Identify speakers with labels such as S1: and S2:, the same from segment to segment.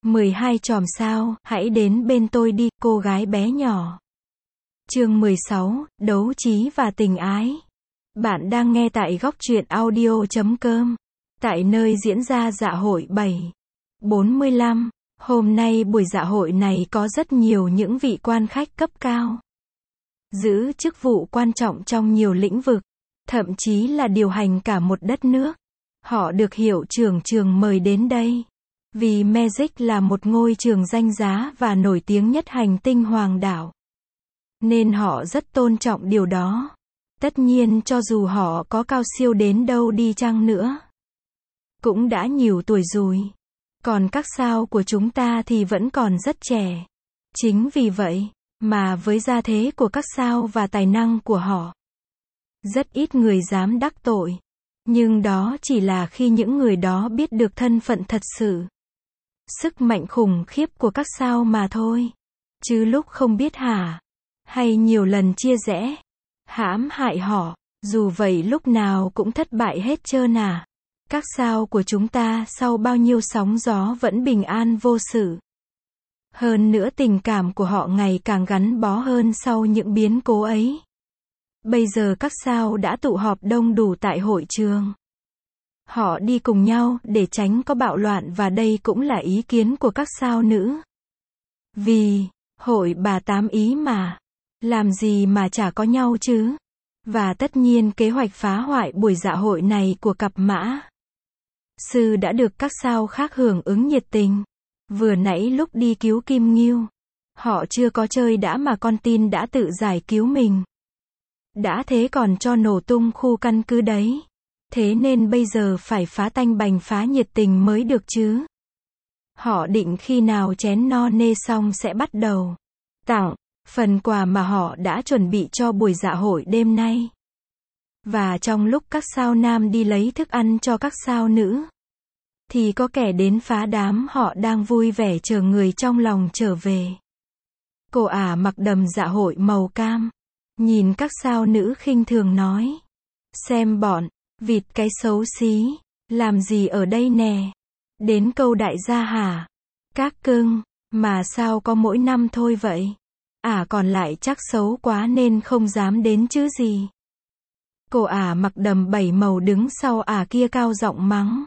S1: 12 chòm sao, hãy đến bên tôi đi, cô gái bé nhỏ. Chương 16, đấu trí và tình ái. Bạn đang nghe tại góc truyện audio.com. Tại nơi diễn ra dạ hội 7/45, hôm nay buổi dạ hội này có rất nhiều những vị quan khách cấp cao. Giữ chức vụ quan trọng trong nhiều lĩnh vực, thậm chí là điều hành cả một đất nước. Họ được hiệu trưởng trường mời đến đây. Vì Magic là một ngôi trường danh giá và nổi tiếng nhất hành tinh Hoàng đảo. Nên họ rất tôn trọng điều đó. Tất nhiên cho dù họ có cao siêu đến đâu đi chăng nữa, cũng đã nhiều tuổi rồi. Còn các sao của chúng ta thì vẫn còn rất trẻ. Chính vì vậy, mà với gia thế của các sao và tài năng của họ, rất ít người dám đắc tội. Nhưng đó chỉ là khi những người đó biết được thân phận thật sự, sức mạnh khủng khiếp của các sao mà thôi. Chứ lúc không biết hả? Hay nhiều lần chia rẽ, hãm hại họ, dù vậy lúc nào cũng thất bại hết trơn à. Các sao của chúng ta sau bao nhiêu sóng gió vẫn bình an vô sự. Hơn nữa tình cảm của họ ngày càng gắn bó hơn sau những biến cố ấy. Bây giờ các sao đã tụ họp đông đủ tại hội trường. Họ đi cùng nhau để tránh có bạo loạn và đây cũng là ý kiến của các sao nữ. Vì, hội bà tám ý mà. Làm gì mà chả có nhau chứ. Và tất nhiên kế hoạch phá hoại buổi dạ hội này của cặp mã sư đã được các sao khác hưởng ứng nhiệt tình. Vừa nãy lúc đi cứu Kim Ngưu, họ chưa có chơi đã mà con tin đã tự giải cứu mình. Đã thế còn cho nổ tung khu căn cứ đấy. Thế nên bây giờ phải phá tanh bành phá nhiệt tình mới được chứ. Họ định khi nào chén no nê xong sẽ bắt đầu tặng phần quà mà họ đã chuẩn bị cho buổi dạ hội đêm nay. Và trong lúc các sao nam đi lấy thức ăn cho các sao nữ, thì có kẻ đến phá đám họ đang vui vẻ chờ người trong lòng trở về. Cô ả mặc đầm dạ hội màu cam, nhìn các sao nữ khinh thường nói: xem bọn vịt cái xấu xí, làm gì ở đây nè? Đến câu đại gia hả? Các cưng, mà sao có mỗi năm thôi vậy? Còn lại chắc xấu quá nên không dám đến chứ gì. Cô mặc đầm 7 màu đứng sau kia cao giọng mắng.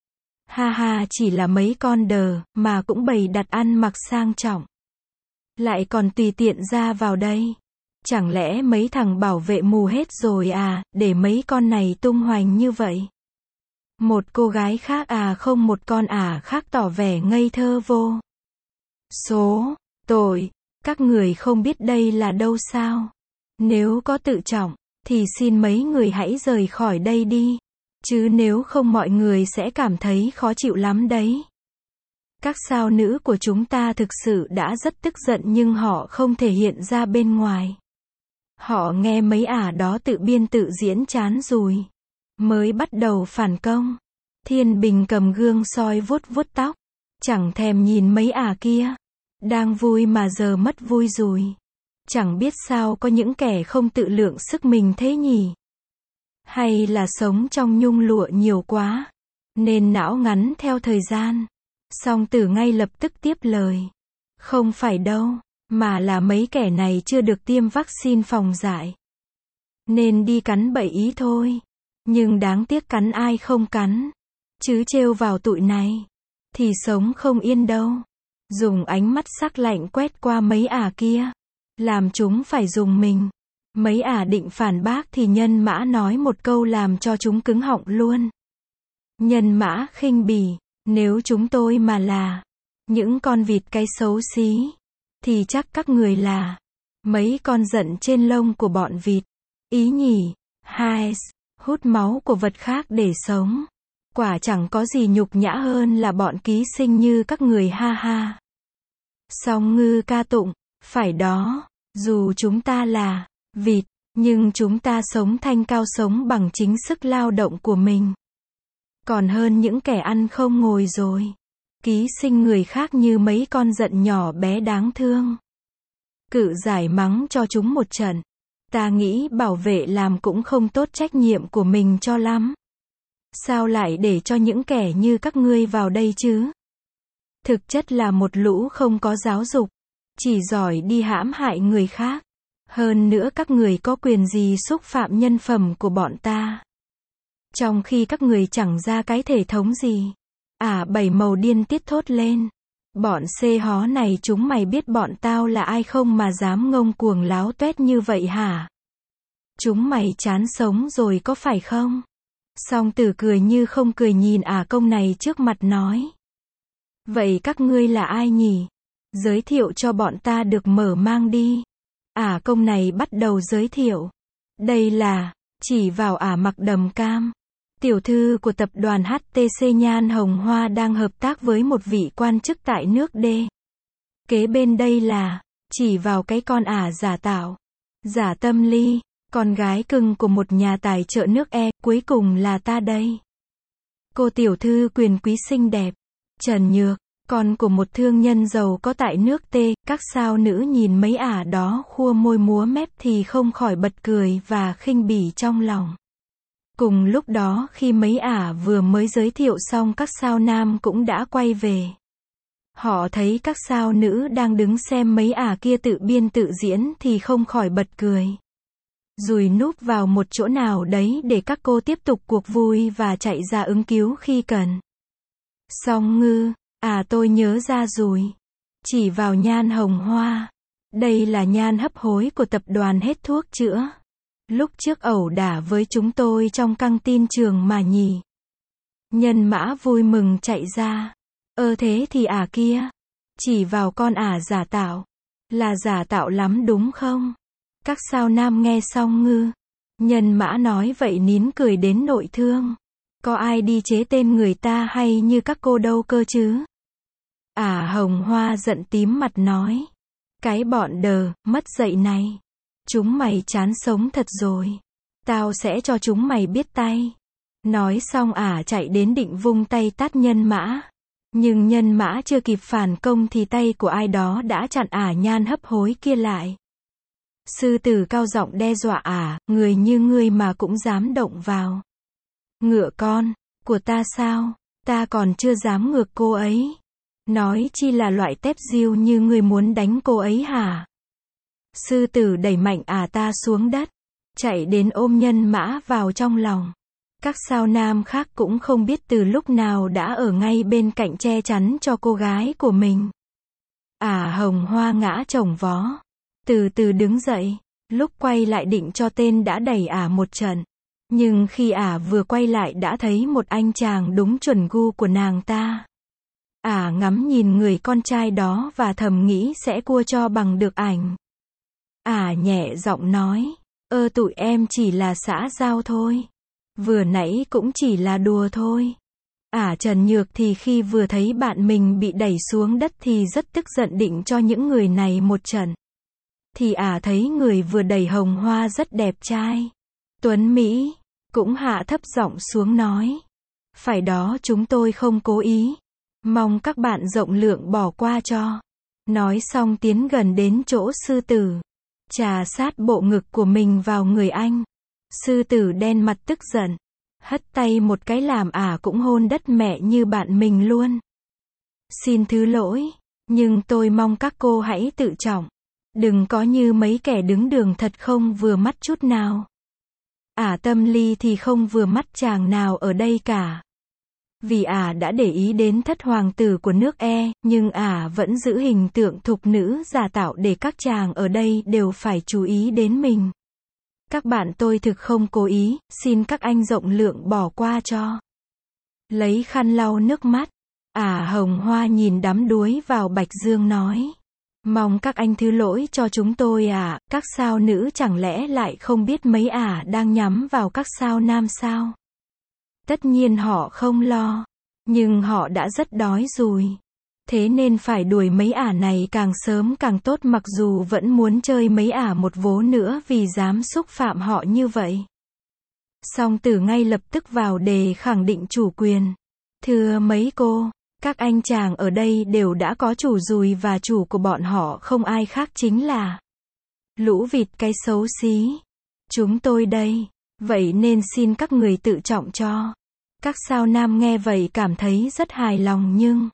S1: Ha ha, chỉ là mấy con đờ, mà cũng bày đặt ăn mặc sang trọng. Lại còn tùy tiện ra vào đây. Chẳng lẽ mấy thằng bảo vệ mù hết rồi để mấy con này tung hoành như vậy? Một cô gái khác không một con khác tỏ vẻ ngây thơ vô số tội. Các người không biết đây là đâu sao? Nếu có tự trọng, thì xin mấy người hãy rời khỏi đây đi. Chứ nếu không mọi người sẽ cảm thấy khó chịu lắm đấy. Các sao nữ của chúng ta thực sự đã rất tức giận nhưng họ không thể hiện ra bên ngoài. Họ nghe mấy đó tự biên tự diễn chán rồi, mới bắt đầu phản công. Thiên Bình cầm gương soi vuốt vuốt tóc, chẳng thèm nhìn mấy kia. Đang vui mà giờ mất vui rồi. Chẳng biết sao có những kẻ không tự lượng sức mình thế nhỉ? Hay là sống trong nhung lụa nhiều quá, nên não ngắn theo thời gian. Song Tử ngay lập tức tiếp lời. Không phải đâu, mà là mấy kẻ này chưa được tiêm vaccine phòng dại, nên đi cắn bậy ý thôi. Nhưng đáng tiếc cắn ai không cắn, chứ trêu vào tụi này, thì sống không yên đâu. Dùng ánh mắt sắc lạnh quét qua mấy kia, làm chúng phải dùng mình. Mấy định phản bác thì Nhân Mã nói một câu làm cho chúng cứng họng luôn. Nhân Mã khinh bỉ, nếu chúng tôi mà là những con vịt cái xấu xí, thì chắc các người là mấy con giận trên lông của bọn vịt. Ý nhỉ? Hút máu của vật khác để sống. Quả chẳng có gì nhục nhã hơn là bọn ký sinh như các người, ha ha. Song Ngư ca tụng, phải đó, dù chúng ta là vịt, nhưng chúng ta sống thanh cao, sống bằng chính sức lao động của mình. Còn hơn những kẻ ăn không ngồi rồi. Ký sinh người khác như mấy con giận nhỏ bé đáng thương. Cự giải mắng cho chúng một trận. Ta nghĩ bảo vệ làm cũng không tốt trách nhiệm của mình cho lắm. Sao lại để cho những kẻ như các ngươi vào đây chứ? Thực chất là một lũ không có giáo dục, chỉ giỏi đi hãm hại người khác. Hơn nữa các người có quyền gì xúc phạm nhân phẩm của bọn ta? Trong khi các người chẳng ra cái thể thống gì. Bảy màu điên tiết thốt lên. Bọn xê hó này chúng mày biết bọn tao là ai không mà dám ngông cuồng láo tuét như vậy hả? Chúng mày chán sống rồi có phải không? Song Tử cười như không cười nhìn công này trước mặt nói. Vậy các ngươi là ai nhỉ? Giới thiệu cho bọn ta được mở mang đi. Công này bắt đầu giới thiệu. Đây là, chỉ vào mặc đầm cam. Tiểu thư của tập đoàn HTC Nhan Hồng Hoa đang hợp tác với một vị quan chức tại nước D. Kế bên đây là, chỉ vào cái con giả tạo. Giả Tâm Ly, con gái cưng của một nhà tài trợ nước E, cuối cùng là ta đây. Cô tiểu thư quyền quý xinh đẹp. Trần Nhược, con của một thương nhân giàu có tại nước T, các sao nữ nhìn mấy đó khua môi múa mép thì không khỏi bật cười và khinh bỉ trong lòng. Cùng lúc đó khi mấy vừa mới giới thiệu xong các sao nam cũng đã quay về. Họ thấy các sao nữ đang đứng xem mấy kia tự biên tự diễn thì không khỏi bật cười. Rùi núp vào một chỗ nào đấy để các cô tiếp tục cuộc vui và chạy ra ứng cứu khi cần. Song Ngư, tôi nhớ ra rồi. Chỉ vào Nhan Hồng Hoa. Đây là Nhan hấp hối của tập đoàn hết thuốc chữa. Lúc trước ẩu đả với chúng tôi trong căng tin trường mà nhỉ. Nhân Mã vui mừng chạy ra. Thế thì kia. Chỉ vào con giả tạo. Là giả tạo lắm đúng không? Các sao nam nghe xong Ngư. Nhân Mã nói vậy nín cười đến nội thương. Có ai đi chế tên người ta hay như các cô đâu cơ chứ? Hồng Hoa giận tím mặt nói. Cái bọn mất dạy này. Chúng mày chán sống thật rồi. Tao sẽ cho chúng mày biết tay. Nói xong chạy đến định vung tay tát Nhân Mã. Nhưng Nhân Mã chưa kịp phản công thì tay của ai đó đã chặn Nhan hấp hối kia lại. Sư tử cao giọng đe dọa người như ngươi mà cũng dám động vào. Ngựa con, của ta sao? Ta còn chưa dám ngược cô ấy. Nói chi là loại tép diêu như ngươi muốn đánh cô ấy hả? Sư tử đẩy mạnh ta xuống đất. Chạy đến ôm Nhân Mã vào trong lòng. Các sao nam khác cũng không biết từ lúc nào đã ở ngay bên cạnh che chắn cho cô gái của mình. Hồng Hoa ngã chồng vó. Từ từ đứng dậy. Lúc quay lại định cho tên đã đẩy một trận. Nhưng khi vừa quay lại đã thấy một anh chàng đúng chuẩn gu của nàng ta. Ngắm nhìn người con trai đó và thầm nghĩ sẽ cua cho bằng được ảnh. Nhẹ giọng nói. Tụi em chỉ là xã giao thôi. Vừa nãy cũng chỉ là đùa thôi. Trần Nhược thì khi vừa thấy bạn mình bị đẩy xuống đất thì rất tức giận định cho những người này một trận. Thì thấy người vừa đẩy Hồng Hoa rất đẹp trai. Tuấn Mỹ. Cũng hạ thấp giọng xuống nói. Phải đó, chúng tôi không cố ý. Mong các bạn rộng lượng bỏ qua cho. Nói xong tiến gần đến chỗ sư tử. Chà sát bộ ngực của mình vào người anh. Sư tử đen mặt tức giận. Hất tay một cái làm cũng hôn đất mẹ như bạn mình luôn. Xin thứ lỗi. Nhưng tôi mong các cô hãy tự trọng. Đừng có như mấy kẻ đứng đường thật không vừa mắt chút nào. Tâm Ly thì không vừa mắt chàng nào ở đây cả. Vì đã để ý đến thất hoàng tử của nước E, nhưng vẫn giữ hình tượng thục nữ giả tạo để các chàng ở đây đều phải chú ý đến mình. Các bạn tôi thực không cố ý, xin các anh rộng lượng bỏ qua cho. Lấy khăn lau nước mắt. Hồng Hoa nhìn đắm đuối vào Bạch Dương nói. Mong các anh thứ lỗi cho chúng tôi các sao nữ chẳng lẽ lại không biết mấy đang nhắm vào các sao nam sao? Tất nhiên họ không lo. Nhưng họ đã rất đói rồi. Thế nên phải đuổi mấy này càng sớm càng tốt, mặc dù vẫn muốn chơi mấy một vố nữa vì dám xúc phạm họ như vậy. Song Tử ngay lập tức vào đề khẳng định chủ quyền. Thưa mấy cô, các anh chàng ở đây đều đã có chủ rồi và chủ của bọn họ không ai khác chính là lũ vịt cái xấu xí. Chúng tôi đây. Vậy nên xin các người tự trọng cho. Các sao nam nghe vậy cảm thấy rất hài lòng nhưng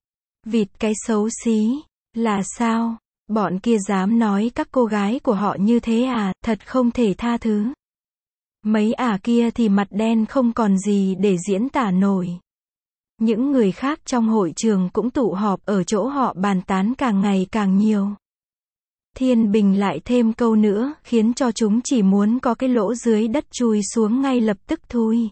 S1: Vịt cái xấu xí. Là sao? Bọn kia dám nói các cô gái của họ như thế à, thật không thể tha thứ. Mấy ả kia thì mặt đen không còn gì để diễn tả nổi. Những người khác trong hội trường cũng tụ họp ở chỗ họ bàn tán càng ngày càng nhiều. Thiên Bình lại thêm câu nữa, khiến cho chúng chỉ muốn có cái lỗ dưới đất chui xuống ngay lập tức thôi.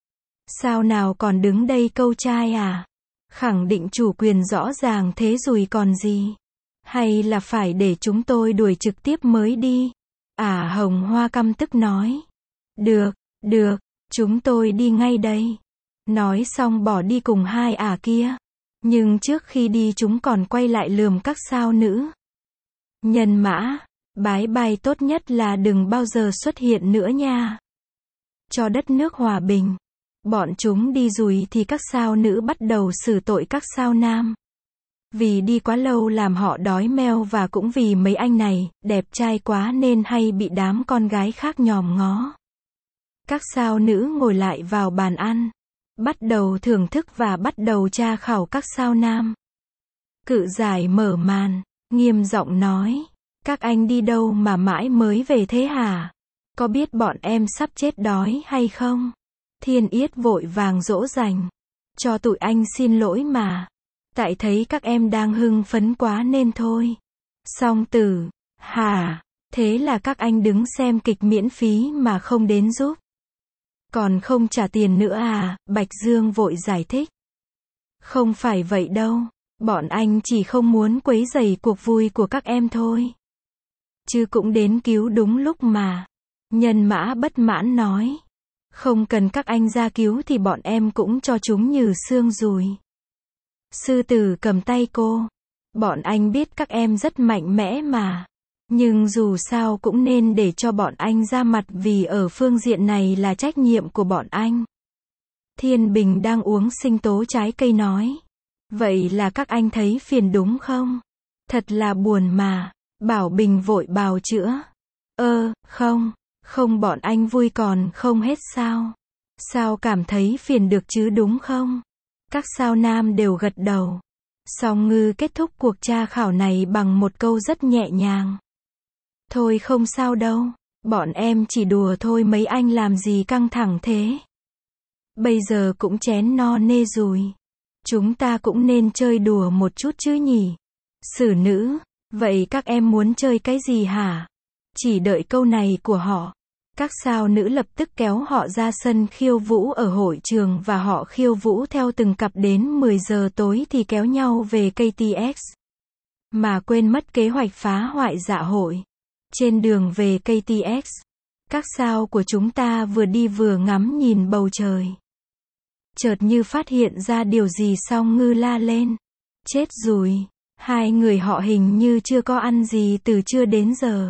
S1: Sao nào còn đứng đây câu trai à? Khẳng định chủ quyền rõ ràng thế rồi còn gì? Hay là phải để chúng tôi đuổi trực tiếp mới đi? Hồng Hoa căm tức nói. Được, chúng tôi đi ngay đây. Nói xong bỏ đi cùng hai kia. Nhưng trước khi đi chúng còn quay lại lườm các sao nữ. Nhân Mã, bái bai tốt nhất là đừng bao giờ xuất hiện nữa nha. Cho đất nước hòa bình. Bọn chúng đi rồi thì các sao nữ bắt đầu xử tội các sao nam. Vì đi quá lâu làm họ đói meo và cũng vì mấy anh này, đẹp trai quá nên hay bị đám con gái khác nhòm ngó. Các sao nữ ngồi lại vào bàn ăn. Bắt đầu thưởng thức và bắt đầu tra khảo các sao nam. Cự Giải mở màn, nghiêm giọng nói. Các anh đi đâu mà mãi mới về thế hả? Có biết bọn em sắp chết đói hay không? Thiên Yết vội vàng dỗ dành. Cho tụi anh xin lỗi mà. Tại thấy các em đang hưng phấn quá nên thôi. Song Tử, hả? Thế là các anh đứng xem kịch miễn phí mà không đến giúp. Còn không trả tiền nữa à? Bạch Dương vội giải thích. Không phải vậy đâu. Bọn anh chỉ không muốn quấy rầy cuộc vui của các em thôi. Chứ cũng đến cứu đúng lúc mà. Nhân Mã bất mãn nói. Không cần các anh ra cứu thì bọn em cũng cho chúng nhừ xương rồi. Sư Tử cầm tay cô. Bọn anh biết các em rất mạnh mẽ mà. Nhưng dù sao cũng nên để cho bọn anh ra mặt vì ở phương diện này là trách nhiệm của bọn anh. Thiên Bình đang uống sinh tố trái cây nói. Vậy là các anh thấy phiền đúng không? Thật là buồn mà. Bảo Bình vội bào chữa. Không bọn anh vui còn không hết sao? Sao cảm thấy phiền được chứ đúng không? Các sao nam đều gật đầu. Song Ngư kết thúc cuộc tra khảo này bằng một câu rất nhẹ nhàng. Thôi không sao đâu, bọn em chỉ đùa thôi mấy anh làm gì căng thẳng thế. Bây giờ cũng chén no nê rồi. Chúng ta cũng nên chơi đùa một chút chứ nhỉ? Xử nữ, vậy các em muốn chơi cái gì hả? Chỉ đợi câu này của họ. Các sao nữ lập tức kéo họ ra sân khiêu vũ ở hội trường và họ khiêu vũ theo từng cặp đến 10 giờ tối thì kéo nhau về KTX. Mà quên mất kế hoạch phá hoại dạ hội. Trên đường về KTX, các sao của chúng ta vừa đi vừa ngắm nhìn bầu trời. Chợt như phát hiện ra điều gì xong Ngư la lên. Chết rồi, hai người họ hình như chưa có ăn gì từ trưa đến giờ.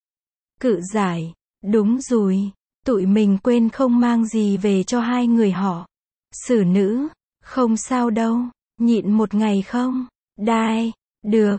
S1: Cự Giải, đúng rồi, tụi mình quên không mang gì về cho hai người họ. Xử nữ, không sao đâu, nhịn một ngày không? Đai, được,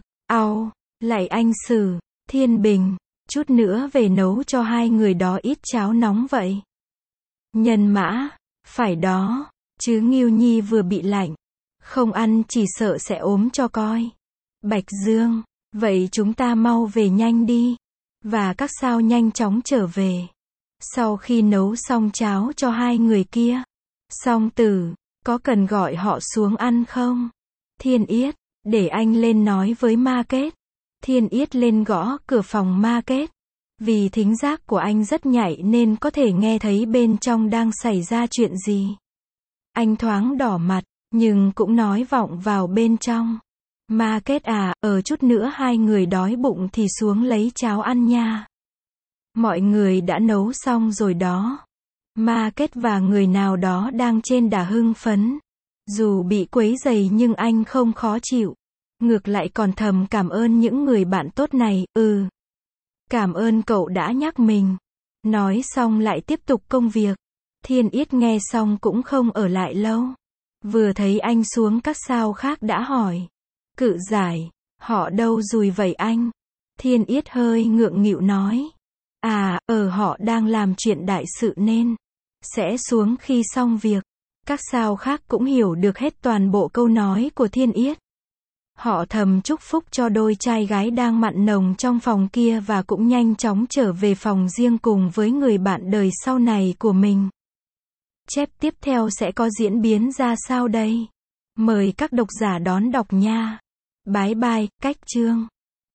S1: lại anh Sử, Thiên Bình, chút nữa về nấu cho hai người đó ít cháo nóng vậy. Nhân Mã, phải đó, chứ Ngưu Nhi vừa bị lạnh, không ăn chỉ sợ sẽ ốm cho coi. Bạch Dương, vậy chúng ta mau về nhanh đi. Và các sao nhanh chóng trở về. Sau khi nấu xong cháo cho hai người kia, Song Tử, có cần gọi họ xuống ăn không? Thiên Yết, để anh lên nói với Ma Kết. Thiên Yết lên gõ cửa phòng Ma Kết. Vì thính giác của anh rất nhạy nên có thể nghe thấy bên trong đang xảy ra chuyện gì. Anh thoáng đỏ mặt, nhưng cũng nói vọng vào bên trong. Ma Kết ở chút nữa hai người đói bụng thì xuống lấy cháo ăn nha. Mọi người đã nấu xong rồi đó. Ma Kết và người nào đó đang trên đà hưng phấn. Dù bị quấy rầy nhưng anh không khó chịu. Ngược lại còn thầm cảm ơn những người bạn tốt này, Cảm ơn cậu đã nhắc mình. Nói xong lại tiếp tục công việc. Thiên Yết nghe xong cũng không ở lại lâu. Vừa thấy anh xuống các sao khác đã hỏi. Cự Giải, họ đâu rồi vậy anh? Thiên Yết hơi ngượng nghịu nói. Họ đang làm chuyện đại sự nên sẽ xuống khi xong việc. Các sao khác cũng hiểu được hết toàn bộ câu nói của Thiên Yết. Họ thầm chúc phúc cho đôi trai gái đang mặn nồng trong phòng kia và cũng nhanh chóng trở về phòng riêng cùng với người bạn đời sau này của mình. Chép tiếp theo sẽ có diễn biến ra sao đây? Mời các độc giả đón đọc nha. Bái bai, cách chương.